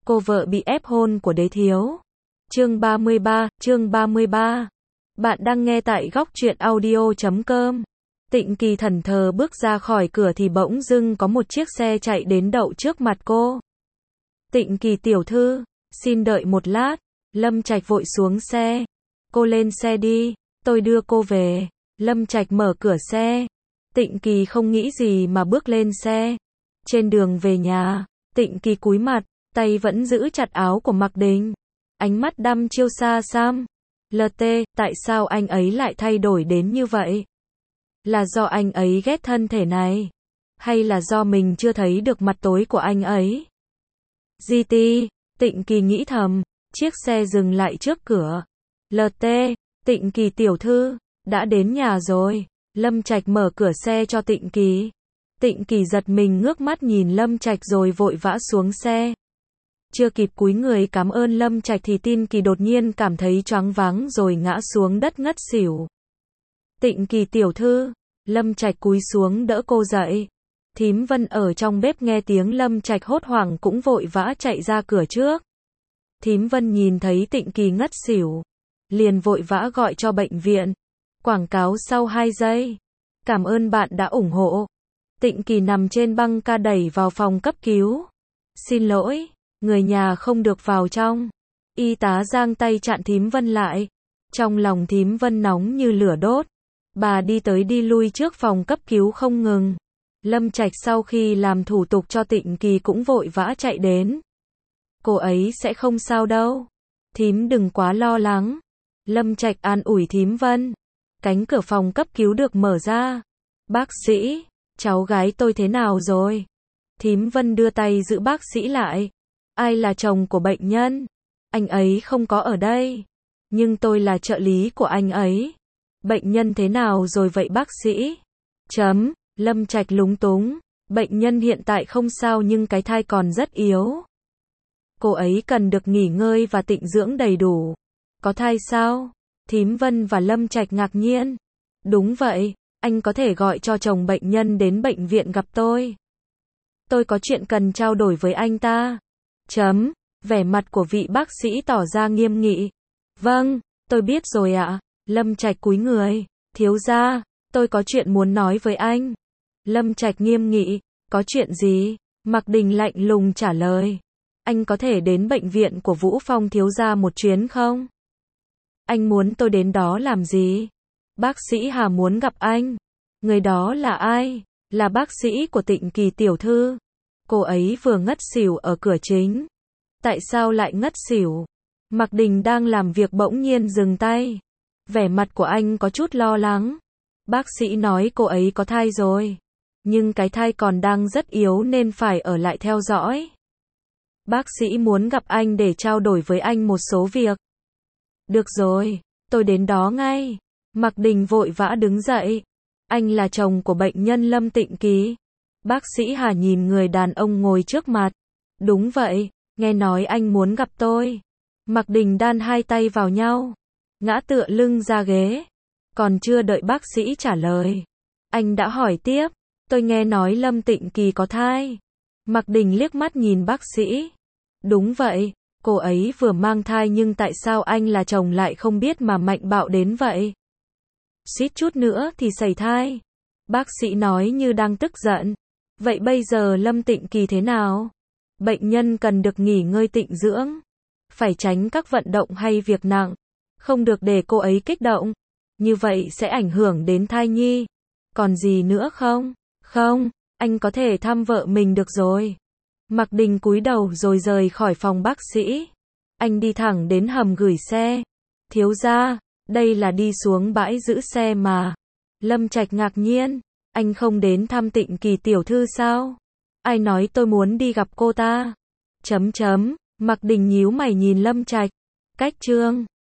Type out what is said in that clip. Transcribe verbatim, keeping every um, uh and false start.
Cô vợ bị ép hôn của đế thiếu. Chương ba mươi ba, chương ba mươi ba. Bạn đang nghe tại góc truyện audio chấm com. Tịnh Kỳ thẫn thờ bước ra khỏi cửa thì bỗng dưng có một chiếc xe chạy đến đậu trước mặt cô. Tịnh Kỳ tiểu thư, xin đợi một lát. Lâm Trạch vội xuống xe. Cô lên xe đi, tôi đưa cô về. Lâm Trạch mở cửa xe. Tịnh Kỳ không nghĩ gì mà bước lên xe. Trên đường về nhà, Tịnh Kỳ cúi mặt, tay vẫn giữ chặt áo của Mạc Đình. Ánh mắt đăm chiêu xa xăm. lờ tê, tại sao anh ấy lại thay đổi đến như vậy? Là do anh ấy ghét thân thể này? Hay là do mình chưa thấy được mặt tối của anh ấy? giê tê, Tịnh Kỳ nghĩ thầm. Chiếc xe dừng lại trước cửa. lờ tê, Tịnh Kỳ tiểu thư, đã đến nhà rồi. Lâm Trạch mở cửa xe cho Tịnh Kỳ. Tịnh Kỳ giật mình ngước mắt nhìn Lâm Trạch rồi vội vã xuống xe. Chưa kịp cúi người cảm ơn Lâm Trạch thì Tịnh Kỳ đột nhiên cảm thấy choáng váng rồi ngã xuống đất ngất xỉu. Tịnh Kỳ tiểu thư, Lâm Trạch cúi xuống đỡ cô dậy. Thím Vân ở trong bếp nghe tiếng Lâm Trạch hốt hoảng cũng vội vã chạy ra cửa trước. Thím Vân nhìn thấy Tịnh Kỳ ngất xỉu, liền vội vã gọi cho bệnh viện. Quảng cáo sau hai giây. Cảm ơn bạn đã ủng hộ. Tịnh Kỳ nằm trên băng ca đẩy vào phòng cấp cứu. Xin lỗi, người nhà không được vào trong. Y tá giang tay chặn Thím Vân lại. Trong lòng Thím Vân nóng như lửa đốt. Bà đi tới đi lui trước phòng cấp cứu không ngừng. Lâm Trạch sau khi làm thủ tục cho Tịnh Kỳ cũng vội vã chạy đến. Cô ấy sẽ không sao đâu. Thím đừng quá lo lắng. Lâm Trạch an ủi Thím Vân. Cánh cửa phòng cấp cứu được mở ra. Bác sĩ, cháu gái tôi thế nào rồi? Thím Vân đưa tay giữ bác sĩ lại. Ai là chồng của bệnh nhân? Anh ấy không có ở đây. Nhưng tôi là trợ lý của anh ấy. Bệnh nhân thế nào rồi vậy bác sĩ? Chấm, Lâm Trạch lúng túng. Bệnh nhân hiện tại không sao nhưng cái thai còn rất yếu. Cô ấy cần được nghỉ ngơi và tịnh dưỡng đầy đủ. Có thai sao? Thím Vân và Lâm Trạch ngạc nhiên. Đúng vậy, anh có thể gọi cho chồng bệnh nhân đến bệnh viện gặp tôi. Tôi có chuyện cần trao đổi với anh ta. Chấm, vẻ mặt của vị bác sĩ tỏ ra nghiêm nghị. Vâng, tôi biết rồi ạ. Lâm Trạch cúi người. Thiếu gia, tôi có chuyện muốn nói với anh. Lâm Trạch nghiêm nghị. Có chuyện gì? Mạc Đình lạnh lùng trả lời. Anh có thể đến bệnh viện của Vũ Phong thiếu gia một chuyến không? Anh muốn tôi đến đó làm gì? Bác sĩ Hà muốn gặp anh. Người đó là ai? Là bác sĩ của Tịnh Kỳ tiểu thư. Cô ấy vừa ngất xỉu ở cửa chính. Tại sao lại ngất xỉu? Mạc Đình đang làm việc bỗng nhiên dừng tay. Vẻ mặt của anh có chút lo lắng. Bác sĩ nói cô ấy có thai rồi. Nhưng cái thai còn đang rất yếu nên phải ở lại theo dõi. Bác sĩ muốn gặp anh để trao đổi với anh một số việc. Được rồi, tôi đến đó ngay. Mạc Đình vội vã đứng dậy. Anh là chồng của bệnh nhân Lâm Tịnh Kỳ. Bác sĩ Hà nhìn người đàn ông ngồi trước mặt. Đúng vậy, nghe nói anh muốn gặp tôi. Mạc Đình đan hai tay vào nhau, ngã tựa lưng ra ghế. Còn chưa đợi bác sĩ trả lời, anh đã hỏi tiếp. Tôi nghe nói Lâm Tịnh Kỳ có thai. Mạc Đình liếc mắt nhìn bác sĩ. Đúng vậy, cô ấy vừa mang thai nhưng tại sao anh là chồng lại không biết mà mạnh bạo đến vậy? Suýt chút nữa thì sẩy thai. Bác sĩ nói như đang tức giận. Vậy bây giờ Lâm Tịnh Kỳ thế nào? Bệnh nhân cần được nghỉ ngơi tịnh dưỡng. Phải tránh các vận động hay việc nặng. Không được để cô ấy kích động. Như vậy sẽ ảnh hưởng đến thai nhi. Còn gì nữa không? Không, anh có thể thăm vợ mình được rồi. Mạc Đình cúi đầu rồi rời khỏi phòng bác sĩ. Anh đi thẳng đến hầm gửi xe. Thiếu gia, đây là đi xuống bãi giữ xe mà. Lâm Trạch ngạc nhiên. Anh không đến thăm Tịnh Kỳ tiểu thư sao? Ai nói tôi muốn đi gặp cô ta? Chấm chấm, Mạc Đình nhíu mày nhìn Lâm Trạch. Cách chương